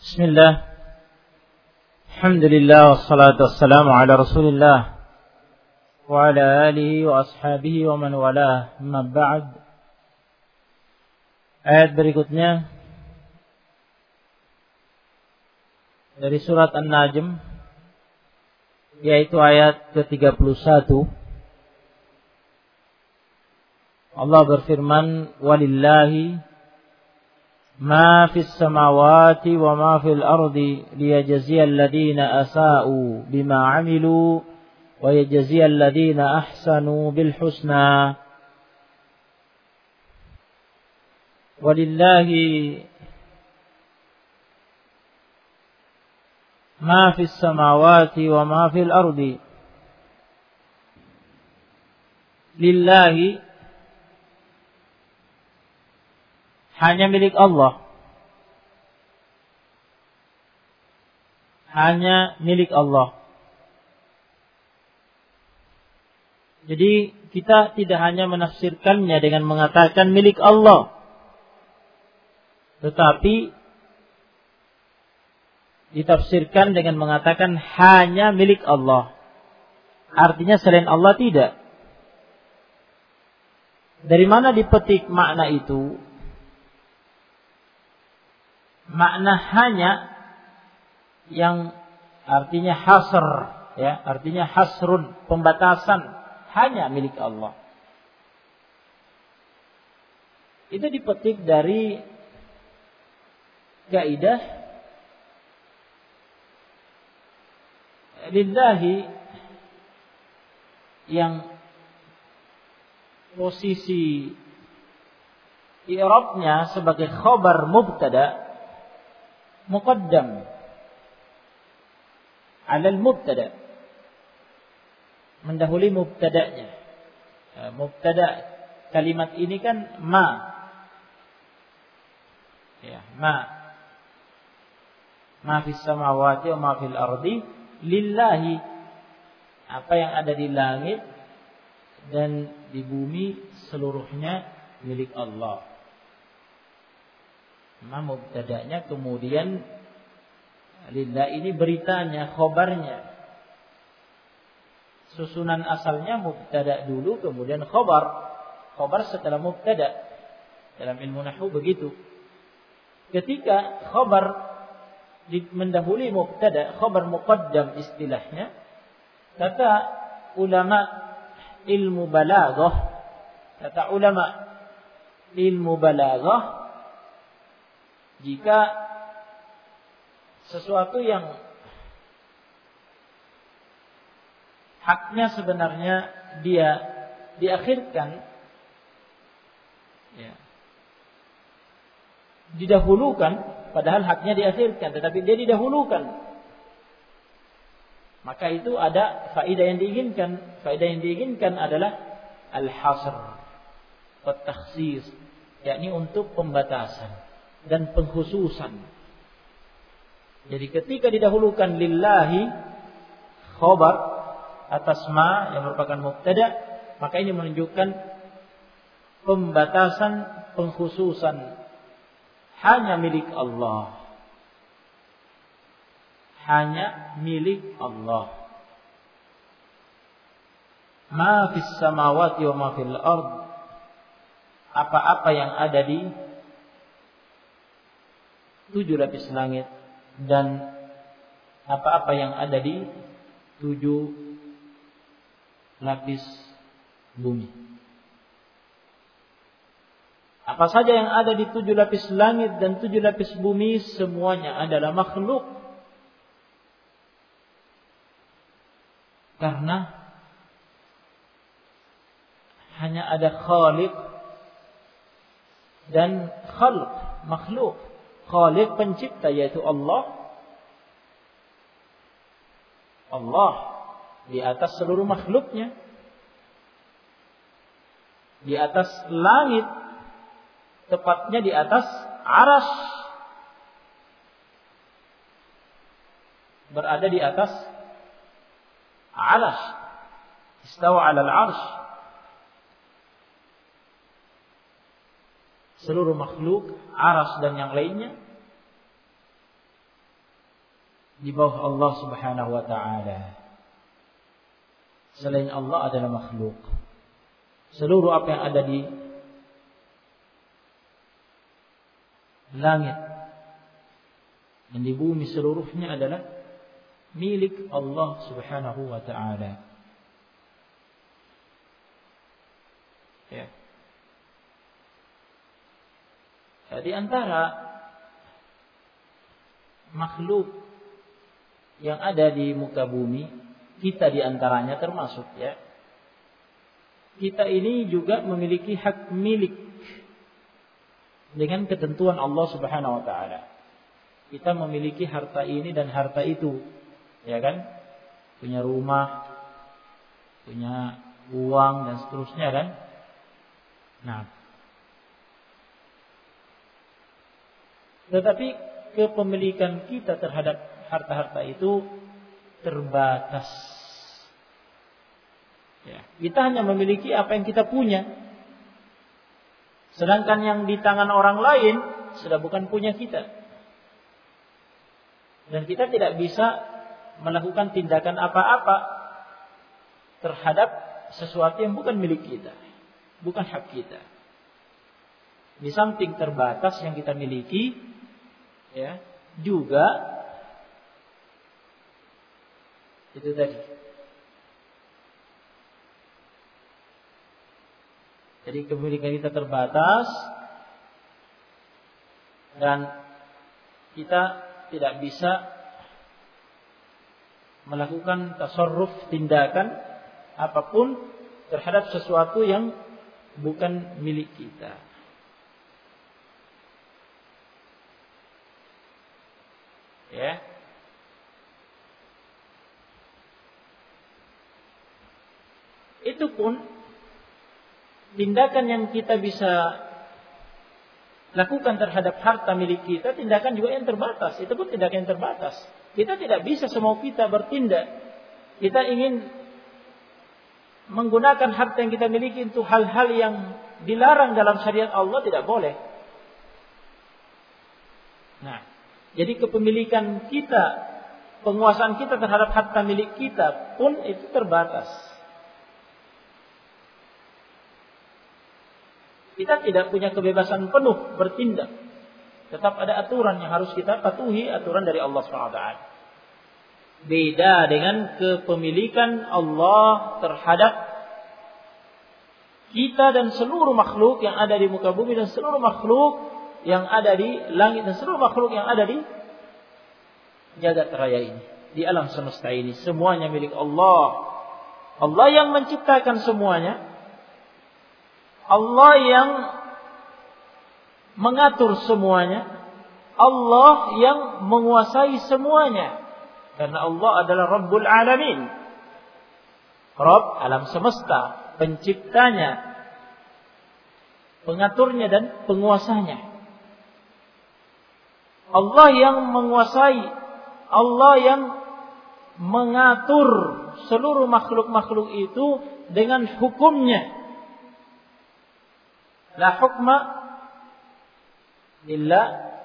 Bismillah. Alhamdulillah wassalatu wassalamu ala Rasulillah wa ala alihi wa ashabihi wa man walah. Amma ba'd. Ayat berikutnya dari surat An-Najm, yaitu ayat ke-31. Allah berfirman, walillahi ما في السماوات وما في الأرض ليجزي الذين أساءوا بما عملوا ويجزي الذين أحسنوا بالحسنى. ولله ما في السماوات وما في الأرض. Lillahi, hanya milik Allah. Hanya milik Allah. Jadi kita tidak hanya menafsirkannya dengan mengatakan milik Allah, tetapi ditafsirkan dengan mengatakan hanya milik Allah. Artinya selain Allah tidak. Dari mana dipetik makna itu? Makna hanya yang artinya hasr, ya, artinya hasrun, pembatasan, hanya milik Allah. Itu dipetik dari kaidah lillahi yang posisi i'rabnya sebagai khabar mubtada muqaddam 'ala al-mubtada, mendahului mubtada'nya. Mubtada kalimat ini kan ma. Ya, ma fis samawati wa ma fil ardi lillahi, apa yang ada di langit dan di bumi seluruhnya milik Allah. Mubtada'nya, kemudian lillah ini beritanya, khobarnya. Susunan asalnya mubtada' dulu, kemudian khobar. Khobar setelah mubtada'. Dalam ilmu nahwu begitu. Ketika khobar mendahului mubtada', khobar muqaddam istilahnya, kata ulama ilmu balaghah, jika sesuatu yang haknya sebenarnya dia diakhirkan, ya, didahulukan, padahal haknya diakhirkan, tetapi dia didahulukan, maka itu ada faedah yang diinginkan. Faedah yang diinginkan adalah al-hasr wa takhsis, yakni untuk pembatasan dan pengkhususan. Jadi ketika didahulukan lillahi khobar atas ma yang merupakan mubtada', maka ini menunjukkan pembatasan, pengkhususan, hanya milik Allah. Hanya milik Allah. Ma fis samawati wa ma fil ard, apa-apa yang ada di 7 lapis langit dan apa-apa yang ada di 7 lapis bumi. Apa saja yang ada di 7 lapis langit dan 7 lapis bumi, semuanya adalah makhluk. Karena hanya ada khaliq dan khalq, makhluk. Khaliq pencipta, yaitu Allah. Allah di atas seluruh makhluknya, di atas langit, tepatnya di atas arasy, berada di atas arasy, istawa 'alal 'arsy. Seluruh makhluk, aras dan yang lainnya, di bawah Allah Subhanahu wa taala. Selain Allah adalah makhluk. Seluruh apa yang ada di langit dan di bumi seluruhnya adalah milik Allah Subhanahu wa taala. Ya. Di antara makhluk yang ada di muka bumi, kita di antaranya termasuk, ya. Kita ini juga memiliki hak milik dengan ketentuan Allah Subhanahu wa taala. Kita memiliki harta ini dan harta itu, ya kan? Punya rumah, punya uang dan seterusnya, kan? Nah, tetapi kepemilikan kita terhadap harta-harta itu terbatas. Ya, kita hanya memiliki apa yang kita punya. Sedangkan yang di tangan orang lain sudah bukan punya kita. Dan kita tidak bisa melakukan tindakan apa-apa terhadap sesuatu yang bukan milik kita, bukan hak kita. Di samping terbatas yang kita miliki, ya, juga itu tadi. Jadi kepemilikan kita terbatas dan kita tidak bisa melakukan tasarruf, tindakan apapun terhadap sesuatu yang bukan milik kita. Ya. Itu pun tindakan yang kita bisa lakukan terhadap harta milik kita, tindakan juga yang terbatas. Itu pun tindakan yang terbatas. Kita tidak bisa semau kita bertindak. Kita ingin menggunakan harta yang kita miliki untuk hal-hal yang dilarang dalam syariat Allah, tidak boleh. Nah, jadi kepemilikan kita, penguasaan kita terhadap harta milik kita pun itu terbatas. Kita tidak punya kebebasan penuh bertindak. Tetap ada aturan yang harus kita patuhi, aturan dari Allah SWT. Beda dengan kepemilikan Allah terhadap kita dan seluruh makhluk yang ada di muka bumi dan seluruh makhluk yang ada di langit dan seluruh makhluk yang ada di jagat raya ini, di alam semesta ini. Semuanya milik Allah. Allah yang menciptakan semuanya. Allah yang mengatur semuanya. Allah yang menguasai semuanya. Karena Allah adalah Rabbul Alamin. Rabb alam semesta, penciptanya, pengaturnya dan penguasanya. Allah yang menguasai, Allah yang mengatur seluruh makhluk-makhluk itu dengan hukumnya. La hukma lillah.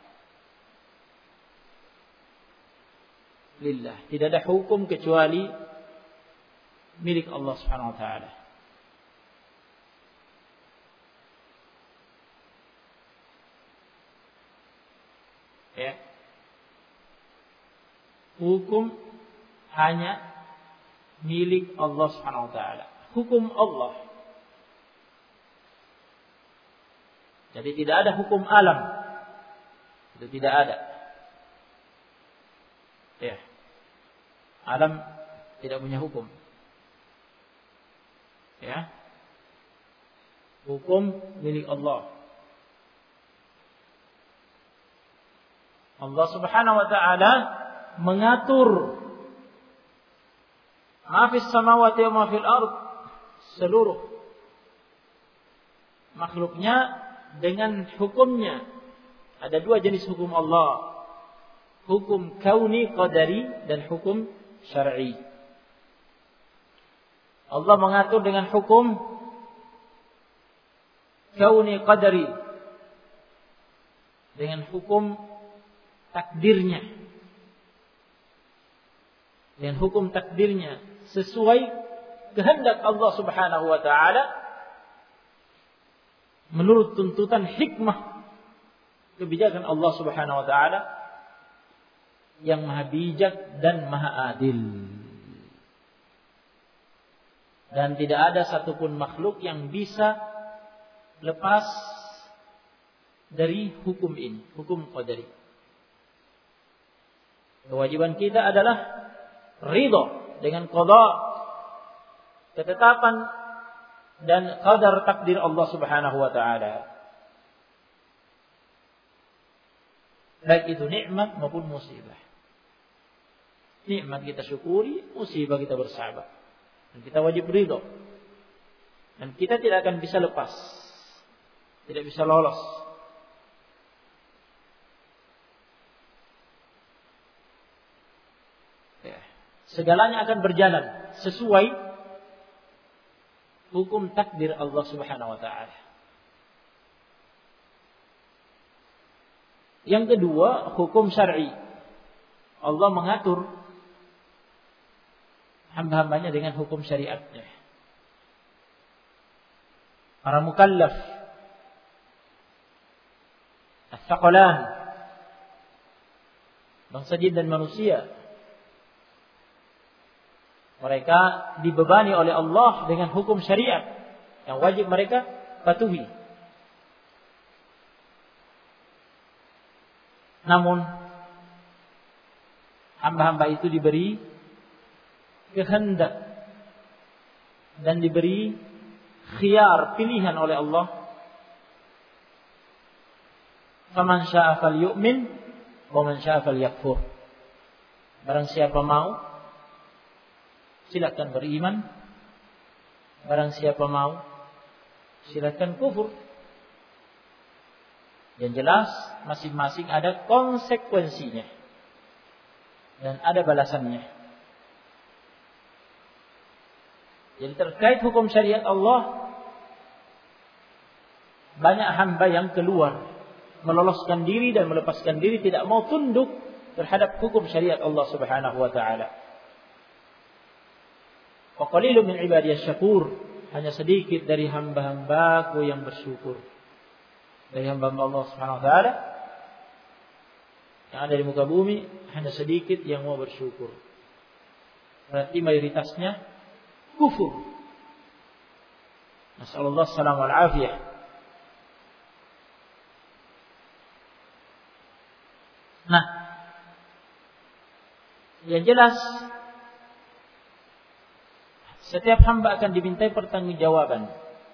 Tidak ada hukum kecuali milik Allah Subhanahu wa taala. Ya. Hukum hanya milik Allah Subhanahu wa taala. Hukum Allah. Jadi tidak ada hukum alam. Itu tidak ada. Ya. Alam tidak punya hukum. Ya. Hukum milik Allah. Allah Subhanahu wa taala mengatur ma fis samawati wa ma fil ard, seluruh makhluknya dengan hukumnya. Ada dua jenis hukum Allah. Hukum kauni qadari dan hukum syar'i. Allah mengatur dengan hukum kauni qadari, dengan hukum takdirnya. dengan hukum takdirnya sesuai kehendak Allah Subhanahu wa taala menurut tuntutan hikmah kebijakan Allah Subhanahu wa taala yang maha bijak dan maha adil. Dan tidak ada satupun makhluk yang bisa lepas dari hukum ini, hukum qadari. Kewajiban kita adalah ridha dengan qada, ketetapan dan qadar takdir Allah Subhanahu wa taala. Baik itu nikmat maupun musibah. Nikmat kita syukuri, musibah kita bersabar. Dan kita wajib ridha. Dan kita tidak akan bisa lepas. Tidak bisa lolos. Ya. Segalanya akan berjalan sesuai hukum takdir Allah Subhanahu wa taala. Yang kedua, hukum syar'i. Allah mengatur hamba-hambanya dengan hukum syariatnya. Para mukallaf, as-saqalan, bangsa jin dan manusia, mereka dibebani oleh Allah dengan hukum syariat yang wajib mereka patuhi. Namun hamba-hamba itu diberi kehendak dan diberi khiyar, pilihan oleh Allah. Faman syaa'a falyu'min wa man syaa'a falyakfur. Barang siapa mau, silakan beriman. Barang siapa mau, silakan kufur. Yang jelas masing-masing ada konsekuensinya dan ada balasannya. Jadi terkait hukum syariat Allah, banyak hamba yang keluar, meloloskan diri dan melepaskan diri, tidak mau tunduk terhadap hukum syariat Allah Subhanahu wa taala. Wa qalilun min ibadiyas syakur, hanya sedikit dari hamba-hambaku yang bersyukur. Dari hamba-hamba Allah Subhanahu wa taala yang ada di muka bumi, hanya sedikit yang mau bersyukur. Berarti mayoritasnya kufur. Nasallallahu alaihi wal afiyah. Nah, yang jelas setiap hamba akan dimintai pertanggungjawaban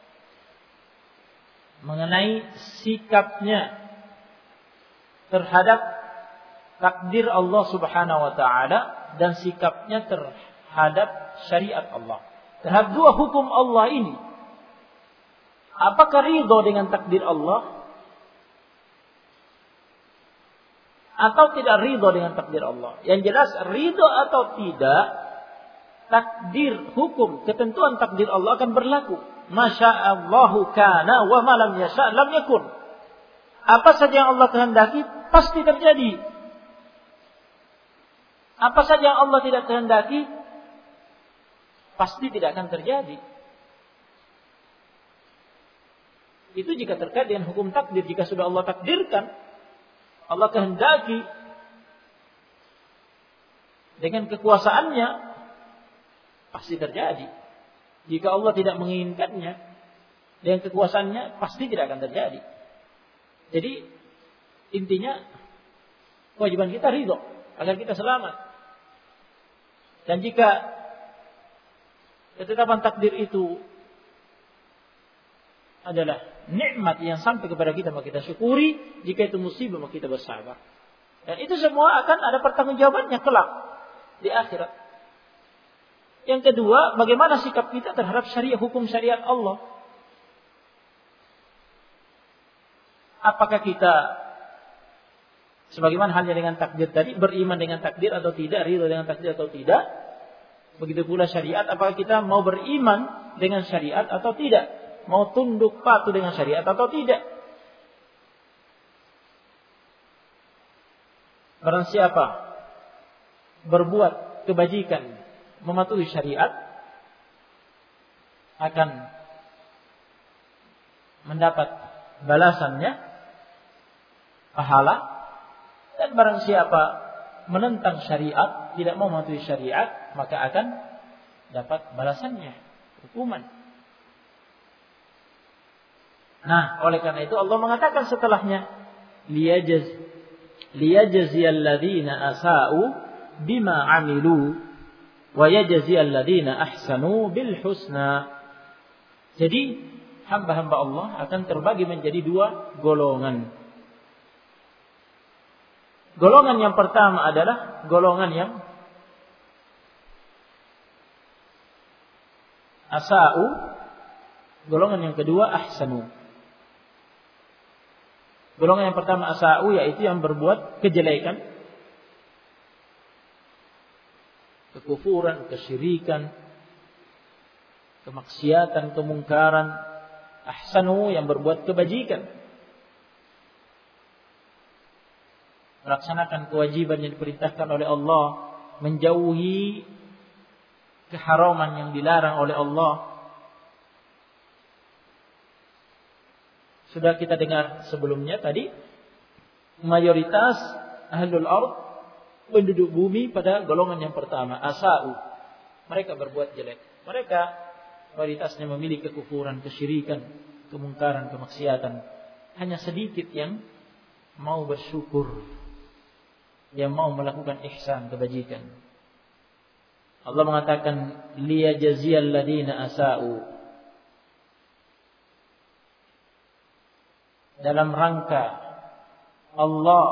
mengenai sikapnya terhadap takdir Allah Subhanahu wa taala dan sikapnya terhadap syariat Allah. Terhadap dua hukum Allah ini, apakah ridho dengan takdir Allah atau tidak ridho dengan takdir Allah? Yang jelas ridho atau tidak, takdir, hukum, ketentuan takdir Allah akan berlaku. Masya'allahu kana wa ma lam yasha' lam yakun. Apa saja yang Allah kehendaki pasti terjadi. Apa saja yang Allah tidak kehendaki pasti tidak akan terjadi. Itu jika terkait dengan hukum takdir. Jika sudah Allah takdirkan, Allah kehendaki dengan kekuasaannya, pasti terjadi. Jika Allah tidak menginginkannya, dengan kekuasaannya pasti tidak akan terjadi. Jadi intinya kewajiban kita ridho agar kita selamat. Dan jika ketetapan takdir itu adalah nikmat yang sampai kepada kita, maka kita syukuri. Jika itu musibah, maka kita bersabar. Dan itu semua akan ada pertanggungjawabannya kelak di akhirat. Yang kedua, bagaimana sikap kita terhadap syariat, hukum syariat Allah? Apakah kita sebagaimana halnya dengan takdir tadi, beriman dengan takdir atau tidak, ridho dengan takdir atau tidak? Begitu pula syariat, apakah kita mau beriman dengan syariat atau tidak? Mau tunduk patuh dengan syariat atau tidak? Barang siapa berbuat kebajikan, mematuhi syariat, akan mendapat balasannya, pahala. Dan barang siapa menentang syariat, tidak mau mematuhi syariat, maka akan dapat balasannya, hukuman. Nah, oleh karena itu Allah mengatakan setelahnya, liyajziyal ladzina asa'u bima 'amilu wa yajziyal ladzina ahsanu bil husna. Jadi hamba-hamba Allah akan terbagi menjadi dua golongan. Golongan yang pertama adalah golongan yang asa'u, golongan yang kedua ahsanu. Golongan yang pertama asa'u, yaitu yang berbuat kejelekan, kekufuran, kesyirikan, kemaksiatan, kemungkaran. Ahsanu, yang berbuat kebajikan, melaksanakan kewajiban yang diperintahkan oleh Allah, menjauhi keharaman yang dilarang oleh Allah. Sudah kita dengar sebelumnya tadi, mayoritas ahlul ard, penduduk bumi, pada golongan yang pertama, asa'u. Mereka berbuat jelek. Mereka mayoritasnya memiliki kekufuran, kesyirikan, kemungkaran, kemaksiatan. Hanya sedikit yang mau bersyukur, yang mau melakukan ihsan, kebajikan. Allah mengatakan liyajziyal ladzina asa'u, dalam rangka Allah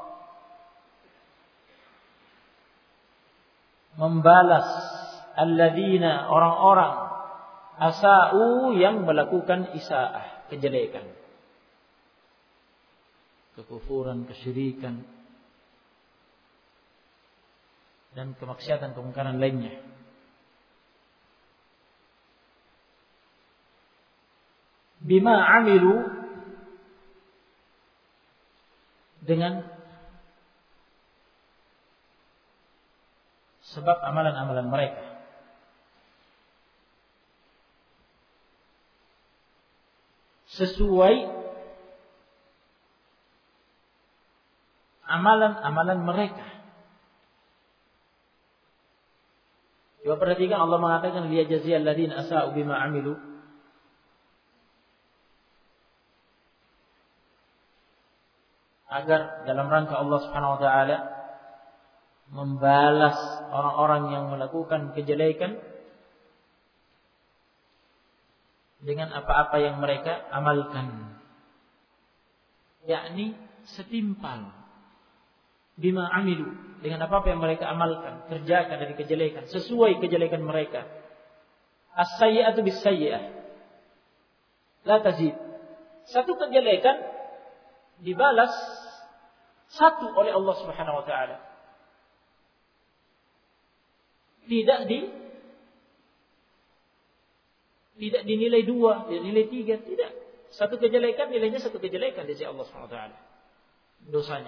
membalas alladzina, orang-orang, asa'u, yang melakukan isaah, kejelekan, kekufuran, kesyirikan, dan kemaksiatan, kemungkaran lainnya. Bima amilu, dengan sebab amalan-amalan mereka. Sesuai amalan-amalan mereka. Coba perhatikan, Allah mengatakan liyajziyal ladzina asa'u bima amilu. Agar dalam rangka Allah Subhanahu wa taala membalas orang-orang yang melakukan kejelekan dengan apa-apa yang mereka amalkan. Yakni setimpal bima amilu, dengan apa-apa yang mereka amalkan, kerjakan dari kejelekan, sesuai kejelekan mereka. As-sayyi'atu bis-sayyi'ah la tazid. Satu kejelekan dibalas satu oleh Allah Subhanahu wa taala. Tidak dinilai 2, dinilai 3, tidak. Satu kejelekan nilainya satu kejelekan di sisi Allah Subhanahu wa taala. Dosanya.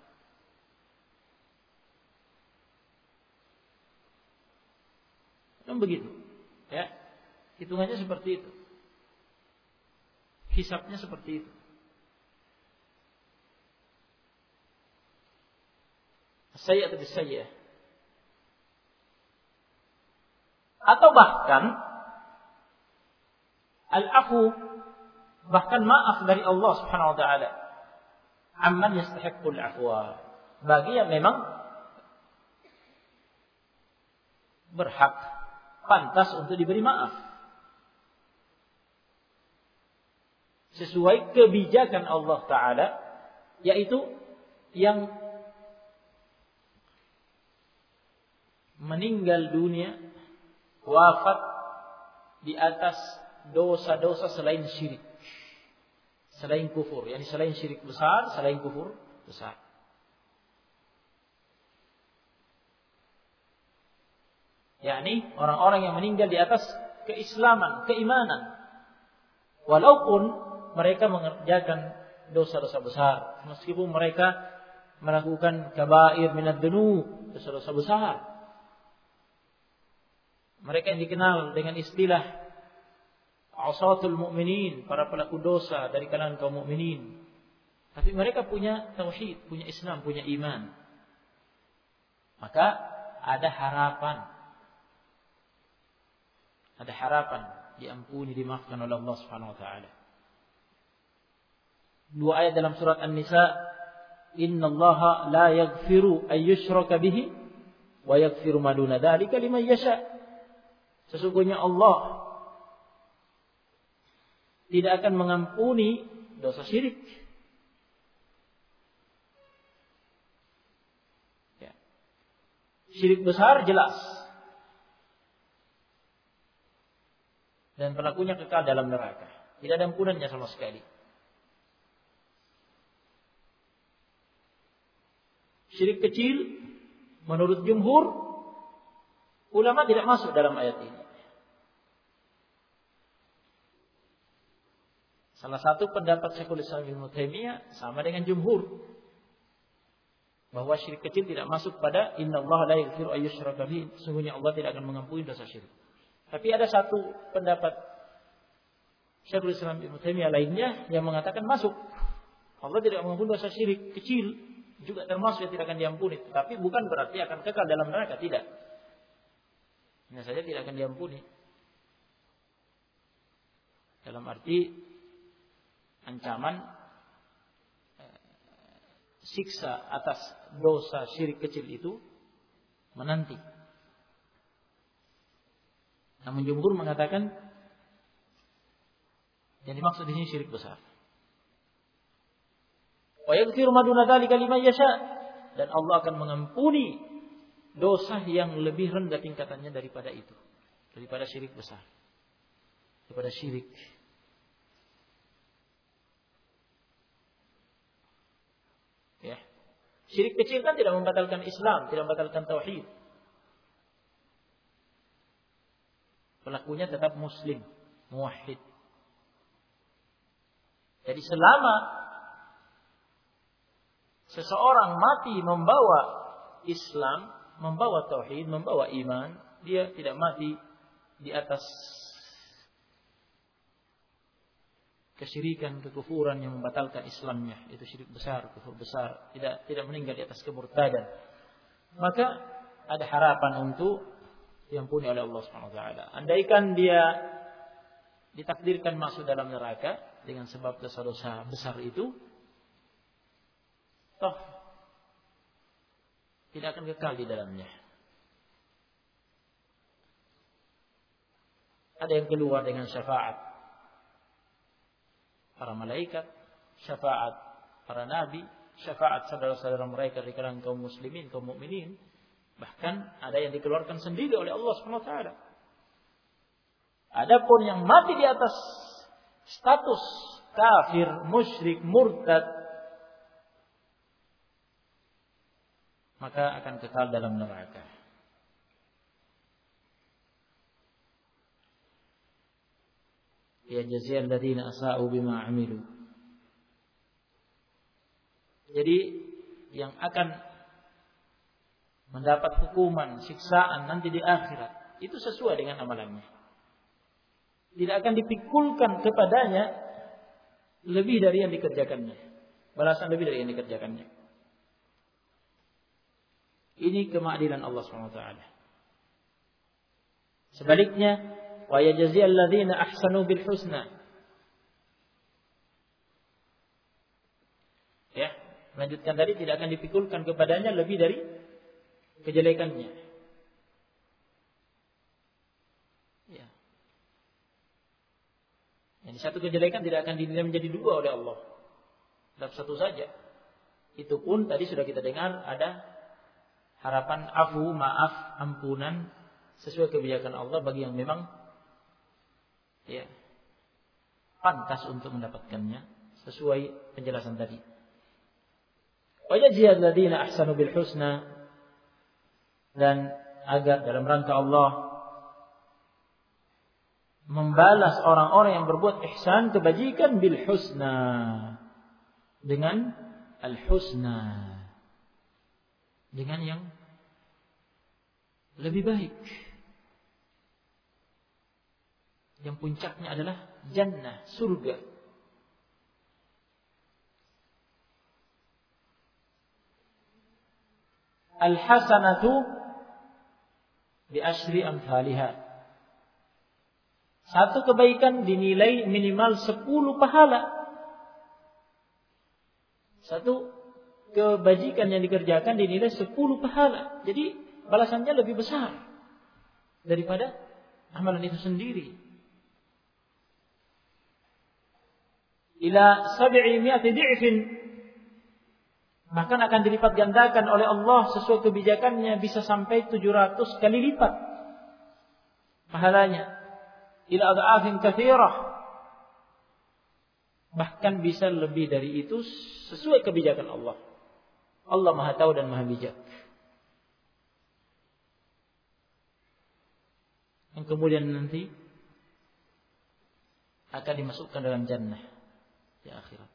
Kan begitu. Ya. Hitungannya seperti itu. Hisabnya seperti itu. Sayyi'atu bis-sayyi'ah. Atau bahkan al-afu, bahkan maaf dari Allah Subhanahu wa taala. Amman yastahiqqul afwa, bagi yang memang berhak, pantas untuk diberi maaf. Sesuai kebijakan Allah taala, yaitu yang meninggal dunia, wafat di atas dosa-dosa selain syirik, selain kufur, yakni selain syirik besar, selain kufur besar. Yakni orang-orang yang meninggal di atas keislaman, keimanan, walaupun mereka mengerjakan dosa-dosa besar, meskipun mereka melakukan kabair minad dzunub, dosa-dosa besar. Mereka yang dikenal dengan istilah asatul mu'minin, para pelaku dosa dari kalangan kaum mukminin. Tapi mereka punya tauhid, punya Islam, punya iman. Maka ada harapan. Ada harapan diampuni, dimaafkan oleh Allah Subhanahu wa taala. Dua ayat dalam surat An-Nisa, innallaha la yaghfiru ay yushraka bihi wa yaghfiru ma duna dzalika liman yasha. Sesungguhnya Allah tidak akan mengampuni dosa syirik. Ya. Syirik besar jelas. Dan pelakunya kekal dalam neraka. Tidak ada ampunannya sama sekali. Syirik kecil menurut jumhur ulama tidak masuk dalam ayat ini. Salah satu pendapat Syekhul Islam Ibnu Taimiyah sama dengan jumhur, bahwa syirik kecil tidak masuk pada innallaha la yaghfiru ay yushraka bihi, sesungguhnya Allah tidak akan mengampuni dosa syirik. Tapi ada satu pendapat Syekhul Islam Ibnu Taimiyah lainnya yang mengatakan masuk. Allah tidak mengampuni dosa syirik kecil, juga termasuk yang tidak akan diampuni, tapi bukan berarti akan kekal dalam neraka, tidak. Hanya saja tidak akan diampuni. Dalam arti ancaman siksa atas dosa syirik kecil itu menanti. Namun jumhur mengatakan yang dimaksud di sini syirik besar. Wa yaghfiru ma duna dzalika liman yasha, dan Allah akan mengampuni dosa yang lebih rendah tingkatannya daripada itu, daripada syirik besar, daripada syirik. Ya. Syirik kecil kan tidak membatalkan Islam, tidak membatalkan tauhid. Pelakunya tetap muslim, muwahhid. Jadi selama seseorang mati membawa Islam, membawa tauhid, membawa iman, dia tidak mati di atas kesyirikan, kekufuran yang membatalkan Islamnya, itu syirik besar, kufur besar, tidak meninggal di atas kemurtadan. Maka ada harapan untuk diampuni oleh Allah Subhanahu wa taala. Andaikan dia ditakdirkan masuk dalam neraka dengan sebab dosa-dosa besar itu, toh tidak akan kekal di dalamnya. Ada yang keluar dengan syafaat para malaikat, syafaat para nabi, syafaat saudara-saudara mereka di kalangan kaum muslimin, kaum mukminin. Bahkan ada yang dikeluarkan sendiri oleh Allah Subhanahu wa taala. Adapun yang mati di atas status kafir, musyrik, murtad, maka akan kekal dalam neraka. Ya jaziyal ladzina asa'u bima 'amilu. Jadi yang akan mendapat hukuman, siksaan nanti di akhirat itu sesuai dengan amalannya. Tidak akan dipikulkan kepadanya lebih dari yang dikerjakannya. Balasan lebih dari yang dikerjakannya. Ini keadilan Allah SWT. Sebaliknya, wa yajziyal ladzina ahsanu bil husna. Ya, lanjutkan tadi, tidak akan dipikulkan kepadanya lebih dari kejelekannya. Ya. Yang satu kejelekan tidak akan dinilai menjadi dua oleh Allah. Dalam satu saja. Itu pun tadi sudah kita dengar ada harapan afu, maaf, ampunan sesuai kebijakan Allah bagi yang memang ya pantas untuk mendapatkannya sesuai penjelasan tadi. Wa yajziyal ladzina ahsanu bil husna, dan agar dalam rangka Allah membalas orang-orang yang berbuat ihsan, kebajikan, bil husna, dengan al husna, dengan yang lebih baik. yang puncaknya adalah jannah, surga. Al-hasanatu bi asyri amsalha. Satu kebaikan dinilai minimal 10 pahala. Satu kebajikan yang dikerjakan dinilai 10 pahala. Jadi balasannya lebih besar daripada amalan itu sendiri. Ila 700 di'fin. Bahkan akan dilipat gandakan oleh Allah sesuai kebijakannya, bisa sampai 700 kali lipat pahalanya. Ila adha'afin katsirah. Bahkan bisa lebih dari itu sesuai kebijakan Allah. Allah Maha Tahu dan Maha Bijak. Yang kemudian nanti akan dimasukkan dalam jannah di akhirat.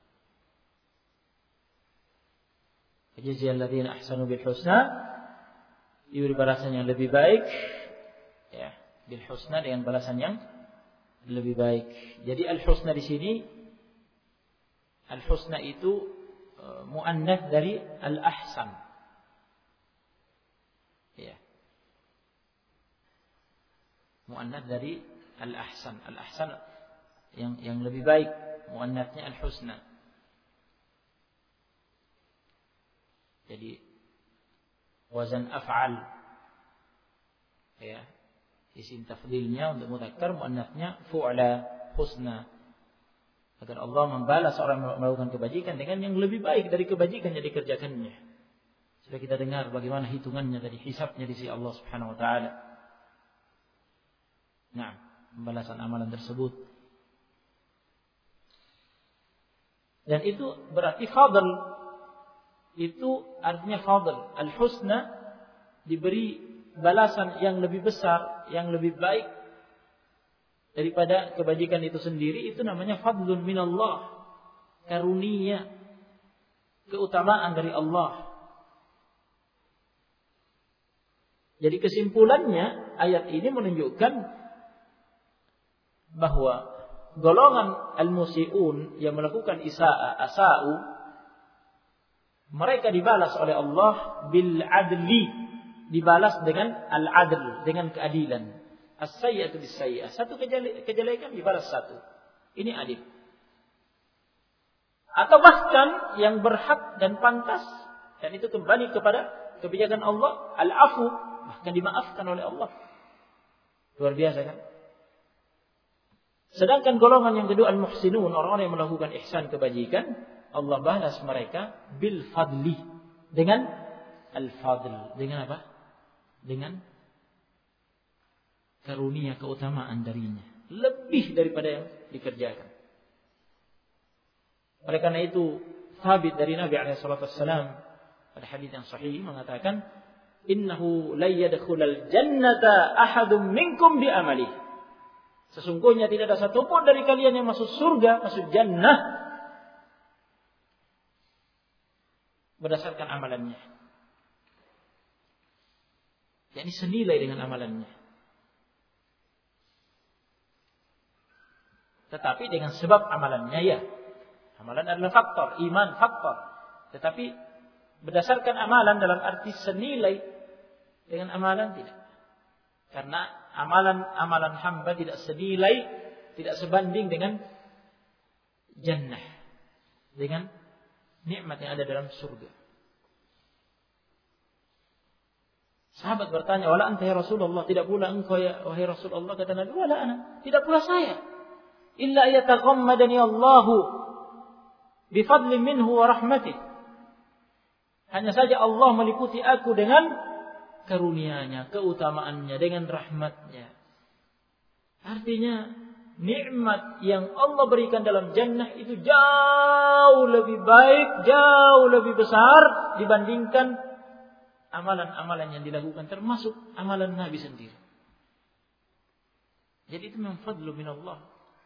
Jazal ladzina ahsanu bil husna, diberi balasan yang lebih baik, ya, bil husna, dengan balasan yang lebih baik. Jadi al husna di sini, al husna itu muannats dari al ahsan. Ya. Muannats dari al ahsan. Al ahsan yang lebih baik, muannatsnya al husna. Jadi wazan af'al, ya, isim tafdilnya untuk mudzakkar, muannatsnya fu'la, husna. Agar Allah membalas orang yang melakukan kebajikan dengan yang lebih baik dari kebajikan yang dikerjakannya. Sudah kita dengar bagaimana hitungannya tadi, hisabnya di sisi Allah Subhanahu wa taala. Nah, pembalasan amalan tersebut. Dan itu berarti fadl. Itu artinya fadl. Al-husna, diberi balasan yang lebih besar, yang lebih baik daripada kebajikan itu sendiri. Itu namanya fadlun minallah, karunia, keutamaan dari Allah. Jadi kesimpulannya, ayat ini menunjukkan bahwa golongan al-musi'un yang melakukan asa'u, mereka dibalas oleh Allah bil adli, dibalas dengan al-adl, dengan keadilan. As-sayyi'atu bis-sayyi'ah, satu kejelekan dibalas satu. Ini adil. Atau bahkan yang berhak dan pantas, dan itu kembali kepada kebijakan Allah, al-afu, bahkan dimaafkan oleh Allah. Luar biasa kan? Sedangkan golongan yang kedua al-muhsinun, orang-orang yang melakukan ihsan, kebajikan, Allah balas mereka bil fadli, dengan al-fadl, dengan apa? Dengan karunia, keutamaan darinya, lebih daripada yang dikerjakan. Oleh karena itu, sabit dari Nabi SAW pada hadis yang sahih mengatakan, innahu la yadkhulul jannata ahadum minkum bi amalihi. Sesungguhnya tidak ada satupun dari kalian yang masuk surga, masuk jannah, berdasarkan amalannya. Jadi senilai dengan amalannya. Tetapi dengan sebab amalannya, ya. Amalan adalah faktor, iman faktor. Tetapi berdasarkan amalan dalam arti senilai dengan amalan, tidak. Karena amalan hamba tidak senilai, tidak sebanding dengan jannah, dengan nikmat yang ada dalam surga. Sahabat bertanya, wala anta ya Rasulullah, tidak pula engkau ya wahai Rasulullah? Kata Nabi, wala ana, tidak pula saya. Illa yataghammadani Allahu bifadli minhu wa rahmatih. Hanya saja Allah meliputi aku dengan karunia-Nya, keutamaannya, dengan rahmat-Nya. Artinya nikmat yang Allah berikan dalam jannah itu jauh lebih baik, jauh lebih besar dibandingkan amalan-amalan yang dilakukan, termasuk amalan Nabi sendiri. Jadi itu memang fadlu minallah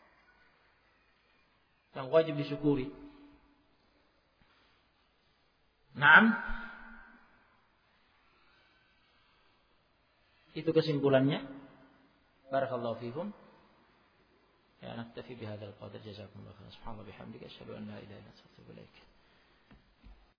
yang wajib disyukuri. Naam, itu kesimpulannya. Barakallahu fikum. Ya, naktafi bihadzal qadar. Jazakumullah khairan. Subhanallah bihamdika asyhadu an la ilaha illa anta astaghfiruka wa atubu ilaik.